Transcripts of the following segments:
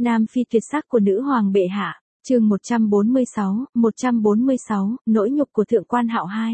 Nam phi tuyệt sắc của nữ hoàng bệ hạ, chương 146, nỗi nhục của thượng quan Hạo 2.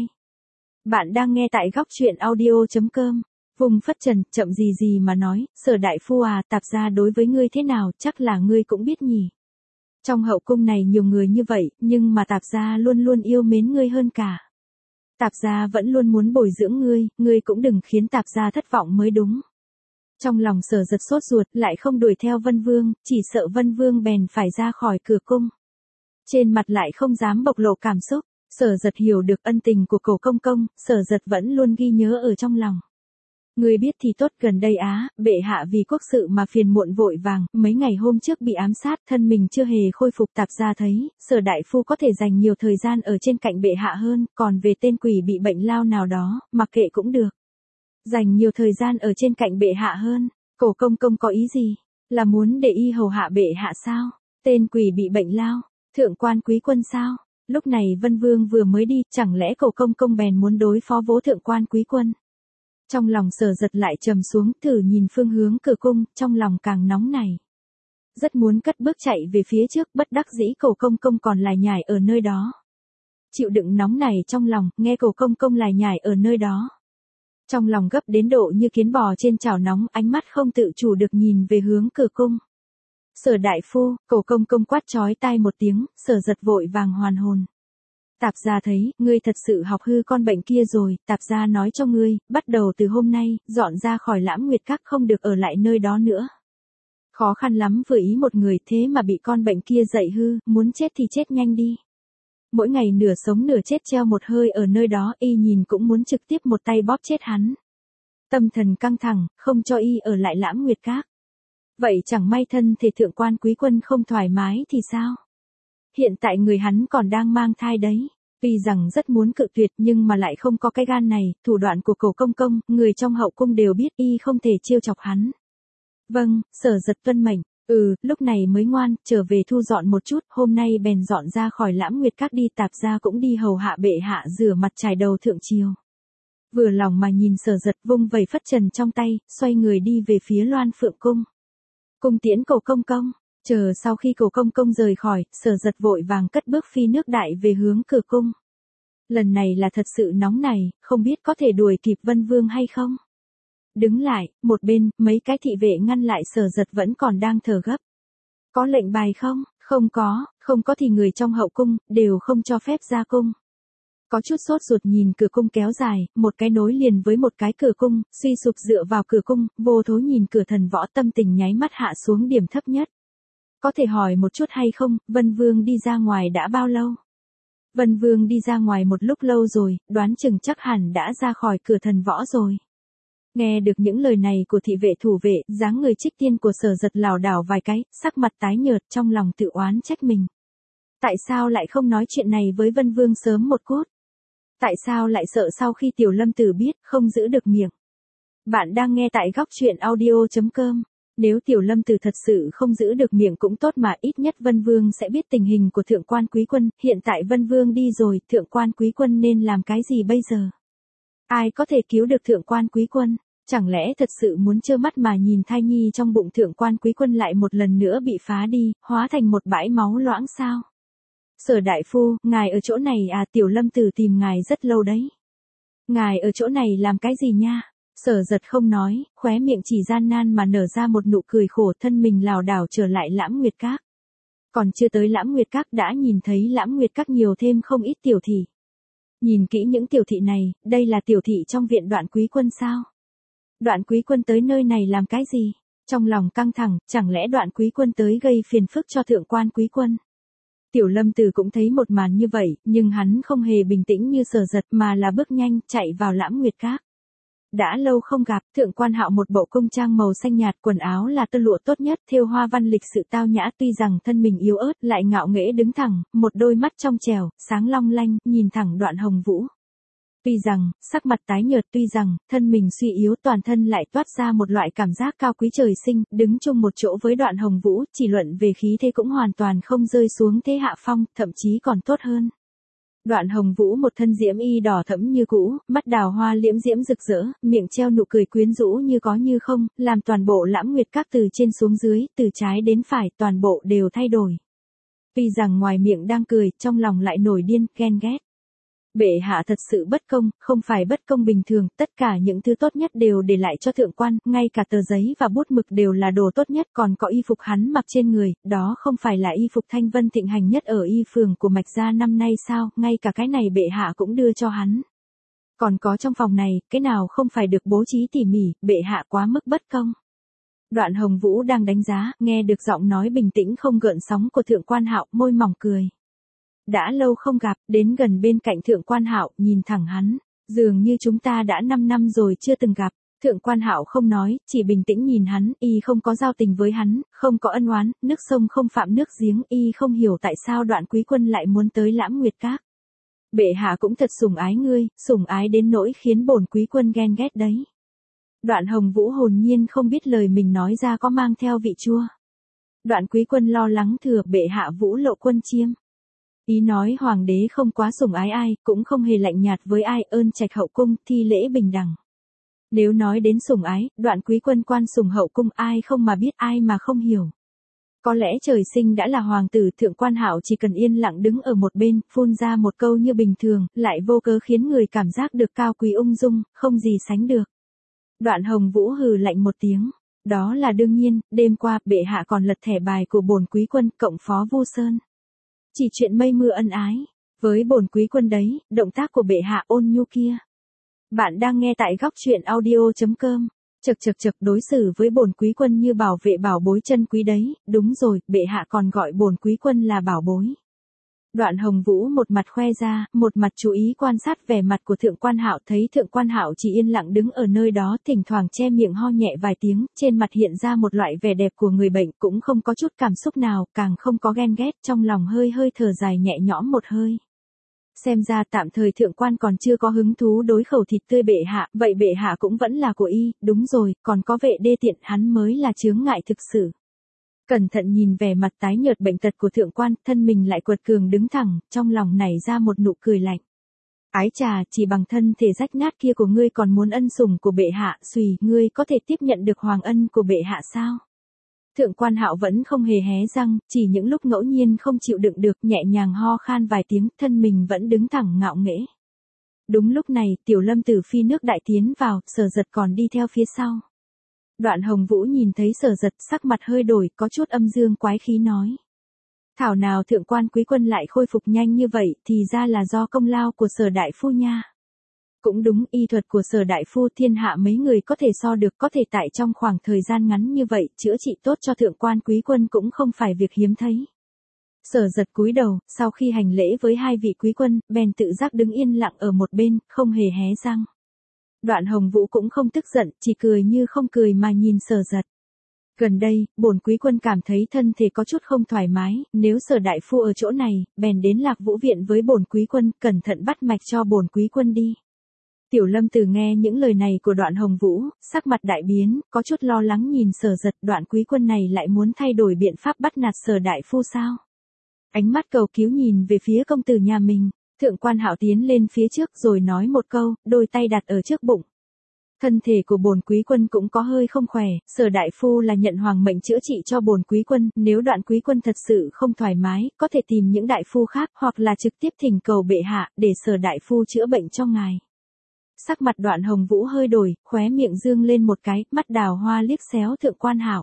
Bạn đang nghe tại góc truyện audio.com. Vùng phất trần, chậm gì gì mà nói, Sở đại phu à, Tạp gia đối với ngươi thế nào, chắc là ngươi cũng biết nhỉ. Trong hậu cung này nhiều người như vậy, nhưng mà Tạp gia luôn luôn yêu mến ngươi hơn cả. Tạp gia vẫn luôn muốn bồi dưỡng ngươi cũng đừng khiến Tạp gia thất vọng mới đúng. Trong lòng Sở giật sốt ruột, lại không đuổi theo Vân Vương, chỉ sợ Vân Vương bèn phải ra khỏi cửa cung. Trên mặt lại không dám bộc lộ cảm xúc, Sở giật hiểu được ân tình của Cổ công công, Sở giật vẫn luôn ghi nhớ ở trong lòng. Người biết thì tốt, gần đây bệ hạ vì quốc sự mà phiền muộn vội vàng, mấy ngày hôm trước bị ám sát, thân mình chưa hề khôi phục. Tạp gia thấy, Sở đại phu có thể dành nhiều thời gian ở trên cạnh bệ hạ hơn, còn về tên quỷ bị bệnh lao nào đó, mặc kệ cũng được. Dành nhiều thời gian ở trên cạnh bệ hạ hơn, Cổ công công có ý gì? Là muốn để y hầu hạ bệ hạ sao? Tên quỷ bị bệnh lao, thượng quan quý quân sao? Lúc này Vân Vương vừa mới đi, chẳng lẽ Cổ công công bèn muốn đối phó với thượng quan quý quân? Trong lòng Sở giật lại trầm xuống, thử nhìn phương hướng cửa cung, trong lòng càng nóng này. Rất muốn cất bước chạy về phía trước, bất đắc dĩ Cổ công công còn lải nhải ở nơi đó. Chịu đựng nóng này trong lòng, nghe Cổ công công lải nhải ở nơi đó. Trong lòng gấp đến độ như kiến bò trên chảo nóng, ánh mắt không tự chủ được nhìn về hướng cửa cung. Sở đại phu, Cổ công công quát chói tai một tiếng, Sở giật vội vàng hoàn hồn. Tạp gia thấy, ngươi thật sự học hư con bệnh kia rồi, Tạp gia nói cho ngươi, bắt đầu từ hôm nay, dọn ra khỏi Lãm Nguyệt Các, không được ở lại nơi đó nữa. Khó khăn lắm vừa ý một người, thế mà bị con bệnh kia dạy hư, muốn chết thì chết nhanh đi. Mỗi ngày nửa sống nửa chết treo một hơi ở nơi đó, y nhìn cũng muốn trực tiếp một tay bóp chết hắn. Tâm thần căng thẳng, không cho y ở lại Lãm Nguyệt Các. Vậy chẳng may thân thể thượng quan quý quân không thoải mái thì sao? Hiện tại người hắn còn đang mang thai đấy. Tuy rằng rất muốn cự tuyệt nhưng mà lại không có cái gan này, thủ đoạn của Cổ công công, người trong hậu cung đều biết, y không thể trêu chọc hắn. Vâng, Sở giật tuân mệnh. Lúc này mới ngoan, trở về thu dọn một chút, hôm nay bèn dọn ra khỏi Lãm Nguyệt Các đi. Tạp gia cũng đi hầu hạ bệ hạ rửa mặt chải đầu thượng triều. Vừa lòng mà nhìn Sở giật, vung vẩy phất trần trong tay, xoay người đi về phía Loan Phượng cung. Cung tiễn Cổ công công. Chờ sau khi Cổ công công rời khỏi, Sở giật vội vàng cất bước phi nước đại về hướng cửa cung. Lần này là thật sự nóng này, không biết có thể đuổi kịp Vân Vương hay không? Đứng lại, một bên, mấy cái thị vệ ngăn lại Sở giật vẫn còn đang thở gấp. Có lệnh bài không? Không có thì người trong hậu cung, đều không cho phép ra cung. Có chút sốt ruột nhìn cửa cung kéo dài, một cái nối liền với một cái cửa cung, suy sụp dựa vào cửa cung, vô thối nhìn cửa thần võ, tâm tình nháy mắt hạ xuống điểm thấp nhất. Có thể hỏi một chút hay không, Vân Vương đi ra ngoài đã bao lâu? Vân Vương đi ra ngoài một lúc lâu rồi, đoán chừng chắc hẳn đã ra khỏi cửa thần võ rồi. Nghe được những lời này của thị vệ thủ vệ, dáng người Trích Tiên của Sở giật lảo đảo vài cái, sắc mặt tái nhợt, trong lòng tự oán trách mình. Tại sao lại không nói chuyện này với Vân Vương sớm một chút? Tại sao lại sợ sau khi Tiểu Lâm Tử biết, không giữ được miệng? Bạn đang nghe tại góc truyện audio.com. Nếu Tiểu Lâm Tử thật sự không giữ được miệng cũng tốt mà, ít nhất Vân Vương sẽ biết tình hình của thượng quan quý quân. Hiện tại Vân Vương đi rồi, thượng quan quý quân nên làm cái gì bây giờ? Ai có thể cứu được thượng quan quý quân? Chẳng lẽ thật sự muốn trơ mắt mà nhìn thai nhi trong bụng thượng quan quý quân lại một lần nữa bị phá đi, hóa thành một bãi máu loãng sao? Sở đại phu, ngài ở chỗ này à? Tiểu Lâm Tử tìm ngài rất lâu đấy. Ngài ở chỗ này làm cái gì nha? Sở giật không nói, khóe miệng chỉ gian nan mà nở ra một nụ cười khổ, thân mình lảo đảo trở lại Lãm Nguyệt Các. Còn chưa tới Lãm Nguyệt Các đã nhìn thấy Lãm Nguyệt Các nhiều thêm không ít tiểu thị. Nhìn kỹ những tiểu thị này, đây là tiểu thị trong viện Đoạn quý quân sao? Đoạn quý quân tới nơi này làm cái gì? Trong lòng căng thẳng, chẳng lẽ Đoạn quý quân tới gây phiền phức cho thượng quan quý quân? Tiểu Lâm Tử cũng thấy một màn như vậy, nhưng hắn không hề bình tĩnh như Sở giật mà là bước nhanh, chạy vào Lãm Nguyệt Các. Đã lâu không gặp, thượng quan Hạo một bộ cung trang màu xanh nhạt, quần áo là tơ lụa tốt nhất, thêu hoa văn lịch sự tao nhã, tuy rằng thân mình yếu ớt, lại ngạo nghễ đứng thẳng, một đôi mắt trong trẻo, sáng long lanh, nhìn thẳng Đoạn Hồng Vũ. Tuy rằng, sắc mặt tái nhợt, tuy rằng, thân mình suy yếu, toàn thân lại toát ra một loại cảm giác cao quý trời sinh, đứng chung một chỗ với Đoạn Hồng Vũ, chỉ luận về khí thế cũng hoàn toàn không rơi xuống thế hạ phong, thậm chí còn tốt hơn. Đoạn Hồng Vũ một thân diễm y đỏ thẫm như cũ, mắt đào hoa liễm diễm rực rỡ, miệng treo nụ cười quyến rũ như có như không, làm toàn bộ Lãm Nguyệt Các từ trên xuống dưới, từ trái đến phải, toàn bộ đều thay đổi. Tuy rằng ngoài miệng đang cười, trong lòng lại nổi điên, ghen ghét. Bệ hạ thật sự bất công, không phải bất công bình thường, tất cả những thứ tốt nhất đều để lại cho thượng quan, ngay cả tờ giấy và bút mực đều là đồ tốt nhất, còn có y phục hắn mặc trên người, đó không phải là y phục thanh vân thịnh hành nhất ở y phường của Mạch Gia năm nay sao, ngay cả cái này bệ hạ cũng đưa cho hắn. Còn có trong phòng này, cái nào không phải được bố trí tỉ mỉ, bệ hạ quá mức bất công. Đoạn Hồng Vũ đang đánh giá, nghe được giọng nói bình tĩnh không gợn sóng của thượng quan Hạo, môi mỏng cười. Đã lâu không gặp, đến gần bên cạnh thượng quan Hạo, nhìn thẳng hắn, dường như chúng ta đã 5 năm rồi chưa từng gặp. Thượng quan Hạo không nói, chỉ bình tĩnh nhìn hắn, y không có giao tình với hắn, không có ân oán, nước sông không phạm nước giếng, y không hiểu tại sao Đoạn Quý Quân lại muốn tới Lãm Nguyệt Các. Bệ hạ cũng thật sủng ái ngươi, sủng ái đến nỗi khiến bổn Quý Quân ghen ghét đấy. Đoạn Hồng Vũ hồn nhiên không biết lời mình nói ra có mang theo vị chua. Đoạn Quý Quân lo lắng thừa bệ hạ Vũ Lộ Quân chiêm. Ý nói hoàng đế không quá sủng ái ai, cũng không hề lạnh nhạt với ai, ơn trạch hậu cung, thi lễ bình đẳng. Nếu nói đến sủng ái, Đoạn Quý Quân quan sủng hậu cung, ai không mà biết, ai mà không hiểu. Có lẽ trời sinh đã là hoàng tử, thượng quan Hạo chỉ cần yên lặng đứng ở một bên, phun ra một câu như bình thường, lại vô cớ khiến người cảm giác được cao quý ung dung, không gì sánh được. Đoạn Hồng Vũ hừ lạnh một tiếng. Đó là đương nhiên, đêm qua, bệ hạ còn lật thẻ bài của bổn Quý Quân, cộng phó Vu Sơn. Chỉ chuyện mây mưa ân ái. Với bổn Quý Quân đấy, động tác của bệ hạ ôn nhu kia. Bạn đang nghe tại góc truyện audio.com. Chậc đối xử với bổn Quý Quân như bảo vệ bảo bối chân quý đấy, đúng rồi, bệ hạ còn gọi bổn Quý Quân là bảo bối. Đoạn Hồng Vũ một mặt khoe ra, một mặt chú ý quan sát vẻ mặt của thượng quan Hạo, thấy thượng quan Hạo chỉ yên lặng đứng ở nơi đó, thỉnh thoảng che miệng ho nhẹ vài tiếng, trên mặt hiện ra một loại vẻ đẹp của người bệnh, cũng không có chút cảm xúc nào, càng không có ghen ghét, trong lòng hơi thở dài nhẹ nhõm một hơi. Xem ra tạm thời thượng quan còn chưa có hứng thú đối khẩu thịt tươi bệ hạ, vậy bệ hạ cũng vẫn là của y, đúng rồi, còn có vệ đê tiện, hắn mới là chướng ngại thực sự. Cẩn thận nhìn vẻ mặt tái nhợt bệnh tật của thượng quan, thân mình lại quật cường đứng thẳng, trong lòng nảy ra một nụ cười lạnh. Ái chà, chỉ bằng thân thể rách nát kia của ngươi còn muốn ân sủng của bệ hạ, xùy, ngươi có thể tiếp nhận được hoàng ân của bệ hạ sao? Thượng quan Hạo vẫn không hề hé răng, chỉ những lúc ngẫu nhiên không chịu đựng được, nhẹ nhàng ho khan vài tiếng, thân mình vẫn đứng thẳng ngạo nghễ. Đúng lúc này, Tiểu Lâm từ phi nước đại tiến vào, Sở Giật còn đi theo phía sau. Đoạn Hồng Vũ nhìn thấy Sở Giật, sắc mặt hơi đổi, có chút âm dương quái khí nói. Thảo nào thượng quan Quý Quân lại khôi phục nhanh như vậy, thì ra là do công lao của Sở đại phu nha. Cũng đúng, y thuật của Sở đại phu thiên hạ mấy người có thể so được, có thể tại trong khoảng thời gian ngắn như vậy, chữa trị tốt cho thượng quan Quý Quân cũng không phải việc hiếm thấy. Sở Giật cúi đầu, sau khi hành lễ với hai vị quý quân, bèn tự giác đứng yên lặng ở một bên, không hề hé răng. Đoạn Hồng Vũ cũng không tức giận, chỉ cười như không cười mà nhìn Sở Giật. Gần đây, bổn Quý Quân cảm thấy thân thể có chút không thoải mái, nếu Sở đại phu ở chỗ này, bèn đến Lạc Vũ viện với bổn Quý Quân, cẩn thận bắt mạch cho bổn Quý Quân đi. Tiểu Lâm từ nghe những lời này của Đoạn Hồng Vũ, sắc mặt đại biến, có chút lo lắng nhìn Sở Giật, Đoạn Quý Quân này lại muốn thay đổi biện pháp bắt nạt Sở đại phu sao? Ánh mắt cầu cứu nhìn về phía công tử nhà mình, thượng quan Hạo tiến lên phía trước rồi nói một câu, đôi tay đặt ở trước bụng. Thân thể của bổn Quý Quân cũng có hơi không khỏe, Sở đại phu là nhận hoàng mệnh chữa trị cho bổn Quý Quân, nếu Đoạn Quý Quân thật sự không thoải mái, có thể tìm những đại phu khác, hoặc là trực tiếp thỉnh cầu bệ hạ, để Sở đại phu chữa bệnh cho ngài. Sắc mặt Đoạn Hồng Vũ hơi đổi, khóe miệng dương lên một cái, mắt đào hoa liếc xéo thượng quan Hạo.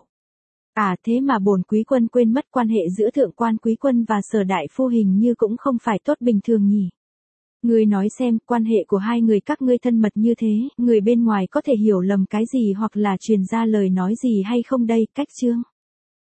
À thế mà bổn Quý Quân quên mất quan hệ giữa thượng quan Quý Quân và Sở đại phu hình như cũng không phải tốt bình thường nhỉ. Ngươi nói xem, quan hệ của hai người các ngươi thân mật như thế, người bên ngoài có thể hiểu lầm cái gì hoặc là truyền ra lời nói gì hay không đây, cách chương.